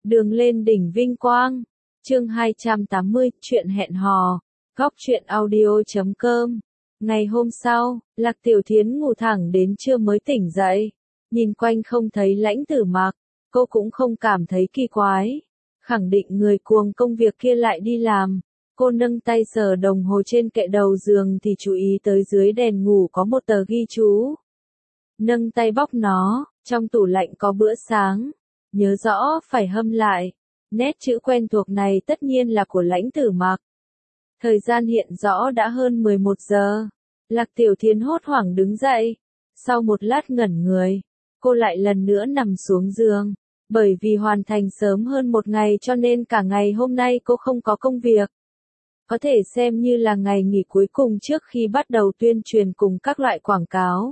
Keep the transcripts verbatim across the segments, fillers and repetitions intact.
Đường lên đỉnh vinh quang. Chương hai trăm tám mươi, chuyện hẹn hò. Góc truyện audio chấm com. Ngày hôm sau, Lạc Tiểu Thiến ngủ thẳng đến trưa mới tỉnh dậy. Nhìn quanh không thấy Lãnh Tử Mặc, cô cũng không cảm thấy kỳ quái. Khẳng định người cuồng công việc kia lại đi làm. Cô nâng tay sờ đồng hồ trên kệ đầu giường thì chú ý tới dưới đèn ngủ có một tờ ghi chú. Nâng tay bóc nó, trong tủ lạnh có bữa sáng. Nhớ rõ phải hâm lại. Nét chữ quen thuộc này tất nhiên là của Lãnh Tử Mặc. Thời gian hiện rõ đã hơn mười một giờ. Lạc Tiểu Thiến hốt hoảng đứng dậy. Sau một lát ngẩn người, cô lại lần nữa nằm xuống giường. Bởi vì hoàn thành sớm hơn một ngày cho nên cả ngày hôm nay cô không có công việc. Có thể xem như là ngày nghỉ cuối cùng trước khi bắt đầu tuyên truyền cùng các loại quảng cáo.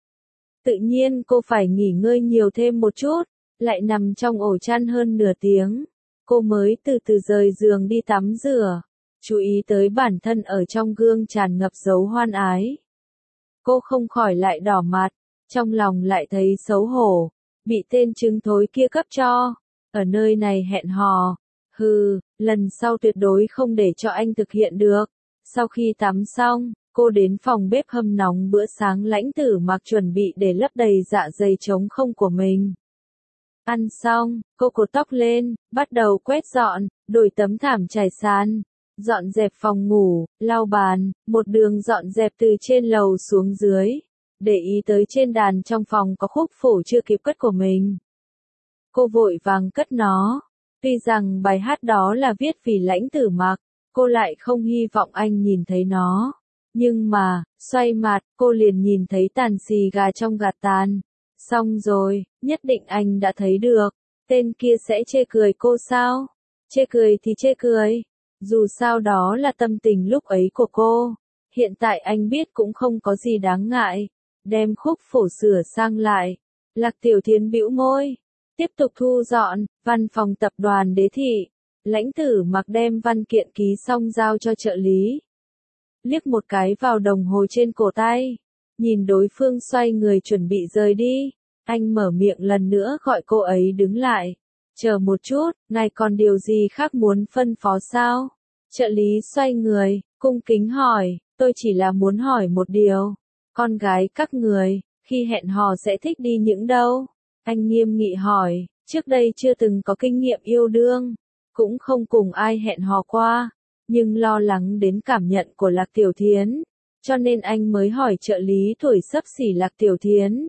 Tự nhiên cô phải nghỉ ngơi nhiều thêm một chút, lại nằm trong ổ chăn hơn nửa tiếng. Cô mới từ từ rời giường đi tắm rửa, chú ý tới bản thân ở trong gương tràn ngập dấu hoan ái. Cô không khỏi lại đỏ mặt, trong lòng lại thấy xấu hổ, bị tên trứng thối kia cấp cho. Ở nơi này hẹn hò, hừ, lần sau tuyệt đối không để cho anh thực hiện được. Sau khi tắm xong, cô đến phòng bếp hâm nóng bữa sáng Lãnh Tử Mặc chuẩn bị để lấp đầy dạ dày trống không của mình. Ăn xong, cô cột tóc lên, bắt đầu quét dọn, đổi tấm thảm trải sàn, dọn dẹp phòng ngủ, lau bàn, một đường dọn dẹp từ trên lầu xuống dưới, để ý tới trên đàn trong phòng có khúc phổ chưa kịp cất của mình. Cô vội vàng cất nó, tuy rằng bài hát đó là viết vì Lãnh Tử Mặc, cô lại không hy vọng anh nhìn thấy nó. Nhưng mà, xoay mặt, cô liền nhìn thấy tàn xì gà trong gạt tàn. Xong rồi, nhất định anh đã thấy được. Tên kia sẽ chê cười cô sao? Chê cười thì chê cười. Dù sao đó là tâm tình lúc ấy của cô. Hiện tại anh biết cũng không có gì đáng ngại. Đem khúc phổ sửa sang lại. Lạc Tiểu Thiến bĩu môi. Tiếp tục thu dọn, văn phòng tập đoàn Đế Thị. Lãnh Tử Mặc đem văn kiện ký xong giao cho trợ lý. Liếc một cái vào đồng hồ trên cổ tay. Nhìn đối phương xoay người chuẩn bị rời đi. Anh mở miệng lần nữa gọi cô ấy đứng lại. Chờ một chút, ngài còn điều gì khác muốn phân phó sao? Trợ lý xoay người, cung kính hỏi, tôi chỉ là muốn hỏi một điều. Con gái các người, khi hẹn hò sẽ thích đi những đâu? Anh nghiêm nghị hỏi, trước đây chưa từng có kinh nghiệm yêu đương. Cũng không cùng ai hẹn hò qua. Nhưng lo lắng đến cảm nhận của Lạc Tiểu Thiến. Cho nên anh mới hỏi trợ lý tuổi xấp xỉ Lạc Tiểu Thiến.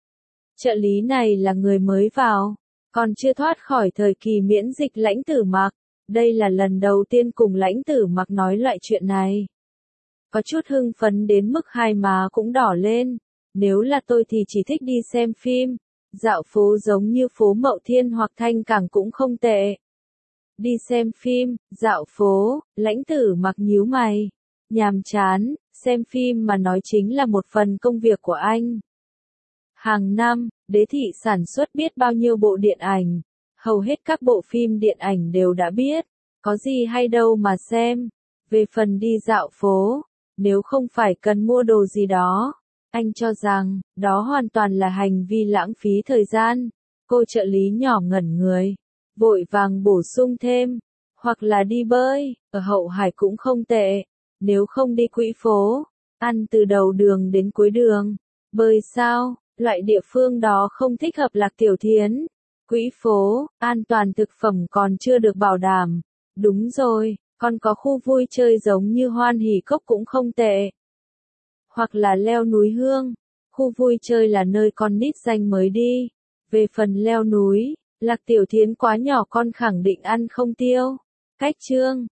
Trợ lý này là người mới vào, còn chưa thoát khỏi thời kỳ miễn dịch Lãnh Tử Mặc. Đây là lần đầu tiên cùng Lãnh Tử Mặc nói loại chuyện này. Có chút hưng phấn đến mức hai má cũng đỏ lên. Nếu là tôi thì chỉ thích đi xem phim, dạo phố giống như phố Mậu Thiên hoặc Thanh Cảng cũng không tệ. Đi xem phim, dạo phố, Lãnh Tử Mặc nhíu mày. Nhàm chán, xem phim mà nói chính là một phần công việc của anh. Hàng năm, Đế Thị sản xuất biết bao nhiêu bộ điện ảnh. Hầu hết các bộ phim điện ảnh đều đã biết. Có gì hay đâu mà xem. Về phần đi dạo phố, nếu không phải cần mua đồ gì đó, anh cho rằng, đó hoàn toàn là hành vi lãng phí thời gian. Cô trợ lý nhỏ ngẩn người. Vội vàng bổ sung thêm. Hoặc là đi bơi, ở Hậu Hải cũng không tệ. Nếu không đi quỹ phố, ăn từ đầu đường đến cuối đường. Bơi sao, loại địa phương đó không thích hợp Lạc Tiểu Thiến. Quỹ phố, an toàn thực phẩm còn chưa được bảo đảm. Đúng rồi, còn có khu vui chơi giống như Hoan Hỷ Cốc cũng không tệ. Hoặc là leo núi Hương. Khu vui chơi là nơi con nít danh mới đi. Về phần leo núi, Lạc Tiểu Thiến quá nhỏ con khẳng định ăn không tiêu. Cách chương,